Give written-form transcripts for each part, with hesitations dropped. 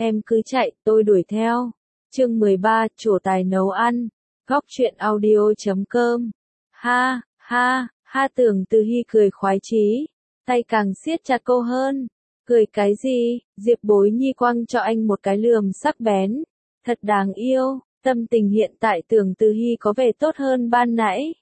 em cứ chạy, tôi đuổi theo. Chương 13, trổ tài nấu ăn. Góc truyện audio.com. Ha, ha, ha, Tưởng Từ Hi cười khoái chí, tay càng siết chặt cô hơn. Cười cái gì? Diệp Bối Nhi quăng cho anh một cái lườm sắc bén. Thật đáng yêu, tâm tình hiện tại Tưởng Từ Hi có vẻ tốt hơn ban nãy.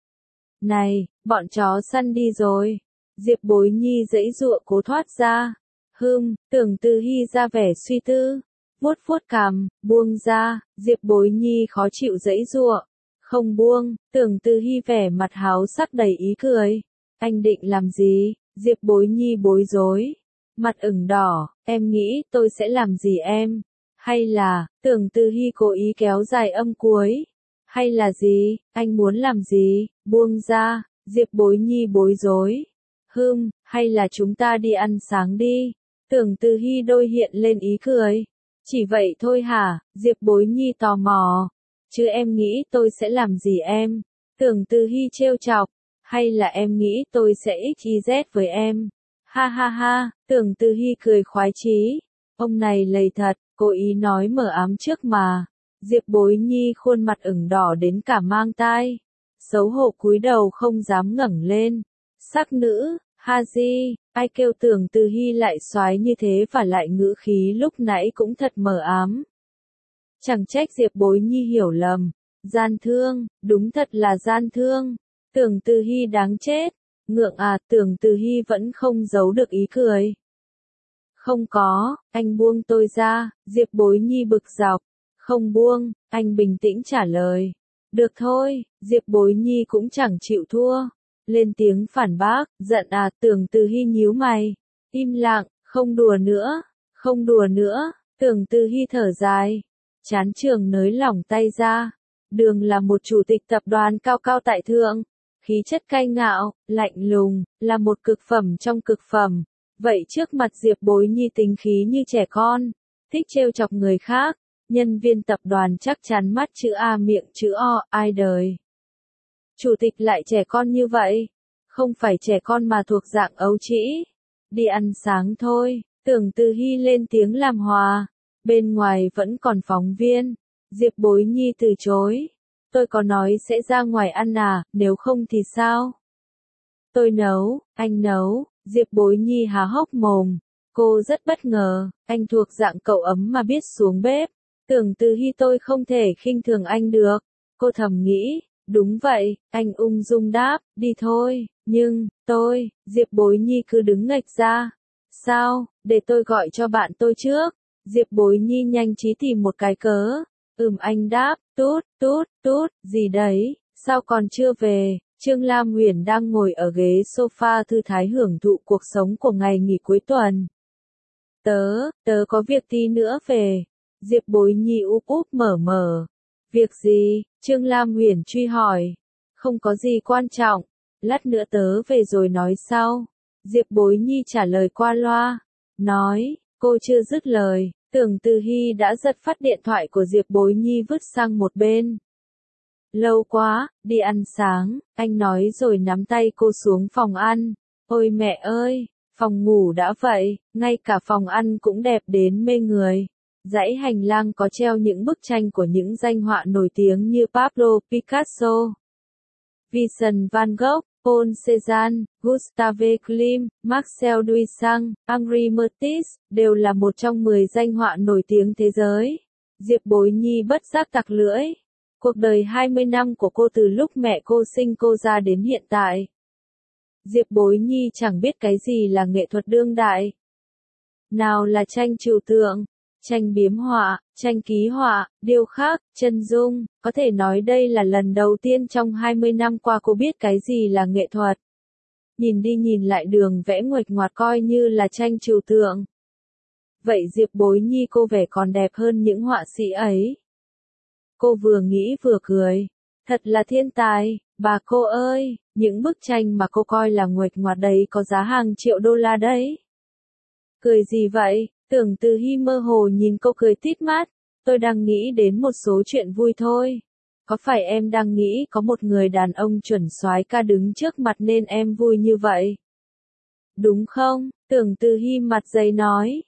Này, bọn chó săn đi rồi. Diệp Bối Nhi giãy giụa cố thoát ra. Tưởng Từ Hi ra vẻ suy tư. Vuốt vuốt cằm, buông ra, Diệp Bối Nhi khó chịu giãy giụa. Không buông, Tưởng Từ Hi vẻ mặt háo sắc đầy ý cười. Anh định làm gì? Diệp Bối Nhi bối rối. Mặt ửng đỏ, em nghĩ tôi sẽ làm gì em? Hay là, Tưởng Từ Hi cố ý kéo dài âm cuối. Hay là gì, anh muốn làm gì? Buông ra, Diệp Bối Nhi bối rối. Hay là chúng ta đi ăn sáng đi? Tưởng Từ Hi đôi hiện lên ý cười. Chỉ vậy thôi hả? Diệp Bối Nhi tò mò. Chứ em nghĩ tôi sẽ làm gì em? Tưởng Từ Hi trêu chọc. Hay là em nghĩ tôi sẽ XYZ với em? Ha ha ha, Tưởng Từ Hi cười khoái chí. Ông này lầy thật, cố ý nói mờ ám trước mà. Diệp Bối Nhi khuôn mặt ửng đỏ đến cả mang tai. Xấu hổ cúi đầu không dám ngẩng lên. Sắc nữ, ha di, ai kêu Tưởng Từ Hi lại soái như thế và lại ngữ khí lúc nãy cũng thật mờ ám. Chẳng trách Diệp Bối Nhi hiểu lầm. Gian thương, đúng thật là gian thương. Tưởng Từ Hi đáng chết. Ngượng à, Tưởng Từ Hi vẫn không giấu được ý cười. Không có, anh buông tôi ra, Diệp Bối Nhi bực dọc. Không buông, anh bình tĩnh trả lời. Được thôi, Diệp Bối Nhi cũng chẳng chịu thua. Lên tiếng phản bác, giận à, Tưởng Từ Hi nhíu mày. Im lặng, không đùa nữa, không đùa nữa, Tưởng Từ Hi thở dài. Chán trường nới lỏng tay ra. Đường là một chủ tịch tập đoàn cao cao tại thượng. Khí chất cay ngạo, lạnh lùng, là một cực phẩm trong cực phẩm. Vậy trước mặt Diệp Bối Nhi tính khí như trẻ con, thích trêu chọc người khác. Nhân viên tập đoàn chắc chắn mắt chữ A miệng chữ O, ai đời. Chủ tịch lại trẻ con như vậy. Không phải trẻ con mà thuộc dạng ấu trĩ. Đi ăn sáng thôi, Tưởng Từ Hi lên tiếng làm hòa. Bên ngoài vẫn còn phóng viên. Diệp Bối Nhi từ chối. Tôi có nói sẽ ra ngoài ăn à, nếu không thì sao? Tôi nấu, anh nấu, Diệp Bối Nhi há hốc mồm. Cô rất bất ngờ, anh thuộc dạng cậu ấm mà biết xuống bếp. Tưởng Từ Hi tôi không thể khinh thường anh được. Cô thầm nghĩ, đúng vậy, anh ung dung đáp, đi thôi, nhưng, Diệp Bối Nhi cứ đứng nghệch ra. Sao, để tôi gọi cho bạn tôi trước. Diệp Bối Nhi nhanh trí tìm một cái cớ. Anh đáp, tút, gì đấy, sao còn chưa về? Trương Lam Huyền đang ngồi ở ghế sofa thư thái hưởng thụ cuộc sống của ngày nghỉ cuối tuần. Tớ có việc tí nữa về. Diệp Bối Nhi úp úp mở. Việc gì? Trương Lam Huyền truy hỏi. Không có gì quan trọng, lát nữa tớ về rồi nói sau. Diệp Bối Nhi trả lời qua loa. Nói, cô chưa dứt lời, Tưởng Từ Hi đã giật phát điện thoại của Diệp Bối Nhi vứt sang một bên. Lâu quá, đi ăn sáng, anh nói rồi nắm tay cô xuống phòng ăn. Ôi mẹ ơi, phòng ngủ đã vậy, ngay cả phòng ăn cũng đẹp đến mê người. Dãy hành lang có treo những bức tranh của những danh họa nổi tiếng như Pablo Picasso, Vincent van Gogh, Paul Cézanne, Gustave Klimt, Marcel Duchamp, Henri Matisse, đều là một trong 10 danh họa nổi tiếng thế giới. Diệp Bối Nhi bất giác tặc lưỡi. Cuộc đời 20 năm của cô từ lúc mẹ cô sinh cô ra đến hiện tại. Diệp Bối Nhi chẳng biết cái gì là nghệ thuật đương đại. Nào là tranh trừu tượng, tranh biếm họa, tranh ký họa, điêu khắc, chân dung, có thể nói đây là lần đầu tiên trong 20 năm qua cô biết cái gì là nghệ thuật. Nhìn đi nhìn lại đường vẽ nguệch ngoạc coi như là tranh trừu tượng. Vậy Diệp Bối Nhi cô vẻ còn đẹp hơn những họa sĩ ấy. Cô vừa nghĩ vừa cười. Thật là thiên tài, bà cô ơi, những bức tranh mà cô coi là nguệch ngoạc đấy có giá hàng triệu đô la đấy. Cười gì vậy? Tưởng Từ Hi mơ hồ nhìn cô cười tít mắt. Tôi đang nghĩ đến một số chuyện vui thôi. Có phải em đang nghĩ có một người đàn ông chuẩn soái ca đứng trước mặt nên em vui như vậy? Đúng không? Tưởng Từ Hi mặt dày nói.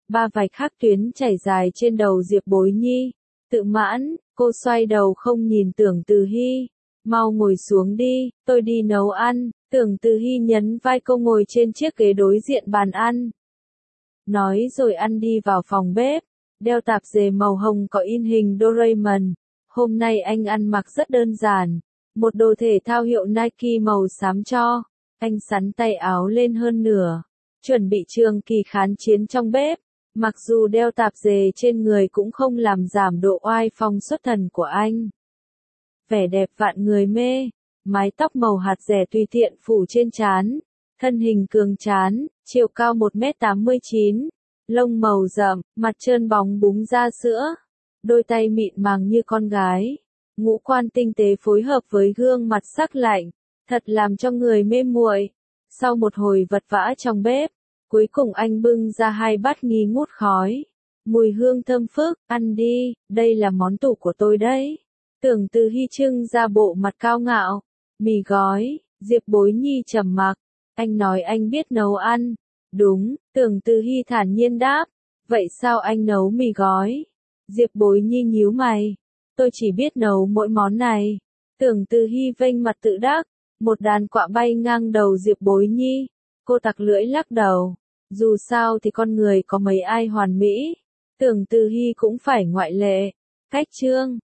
Ba vạch hắc tuyến chảy dài trên đầu Diệp Bối Nhi. Tự mãn, cô xoay đầu không nhìn Tưởng Từ Hy. Mau ngồi xuống đi, tôi đi nấu ăn. Tưởng Từ Hy nhấn vai cô ngồi trên chiếc ghế đối diện bàn ăn. Nói rồi ăn đi vào phòng bếp. Đeo tạp dề màu hồng có in hình Doraemon. Hôm nay anh ăn mặc rất đơn giản. Một đồ thể thao hiệu Nike màu xám cho. Anh xắn tay áo lên hơn nửa. Chuẩn bị trường kỳ kháng chiến trong bếp. Mặc dù đeo tạp dề trên người cũng không làm giảm độ oai phong xuất thần của anh. Vẻ đẹp vạn người mê. Mái tóc màu hạt rẻ tùy tiện phủ trên trán. Thân hình cường tráng, chiều cao 1m89. Lông màu rậm, mặt trơn bóng búng ra sữa. Đôi tay mịn màng như con gái. Ngũ quan tinh tế phối hợp với gương mặt sắc lạnh. Thật làm cho người mê muội. Sau một hồi vật vã trong bếp, cuối cùng anh bưng ra 2 bát nghi ngút khói. Mùi hương thơm phức, ăn đi, đây là món tủ của tôi đấy. Tưởng Từ Hy trưng ra bộ mặt cao ngạo. Mì gói, Diệp Bối Nhi trầm mặc. Anh nói anh biết nấu ăn. Đúng, Tưởng Từ Hy thản nhiên đáp. Vậy sao anh nấu mì gói? Diệp Bối Nhi nhíu mày. Tôi chỉ biết nấu mỗi món này. Tưởng Từ Hy vênh mặt tự đắc. Một đàn quạ bay ngang đầu Diệp Bối Nhi. Cô tặc lưỡi lắc đầu. Dù sao thì con người có mấy ai hoàn mỹ. Tưởng Từ Hy cũng phải ngoại lệ. Cách chương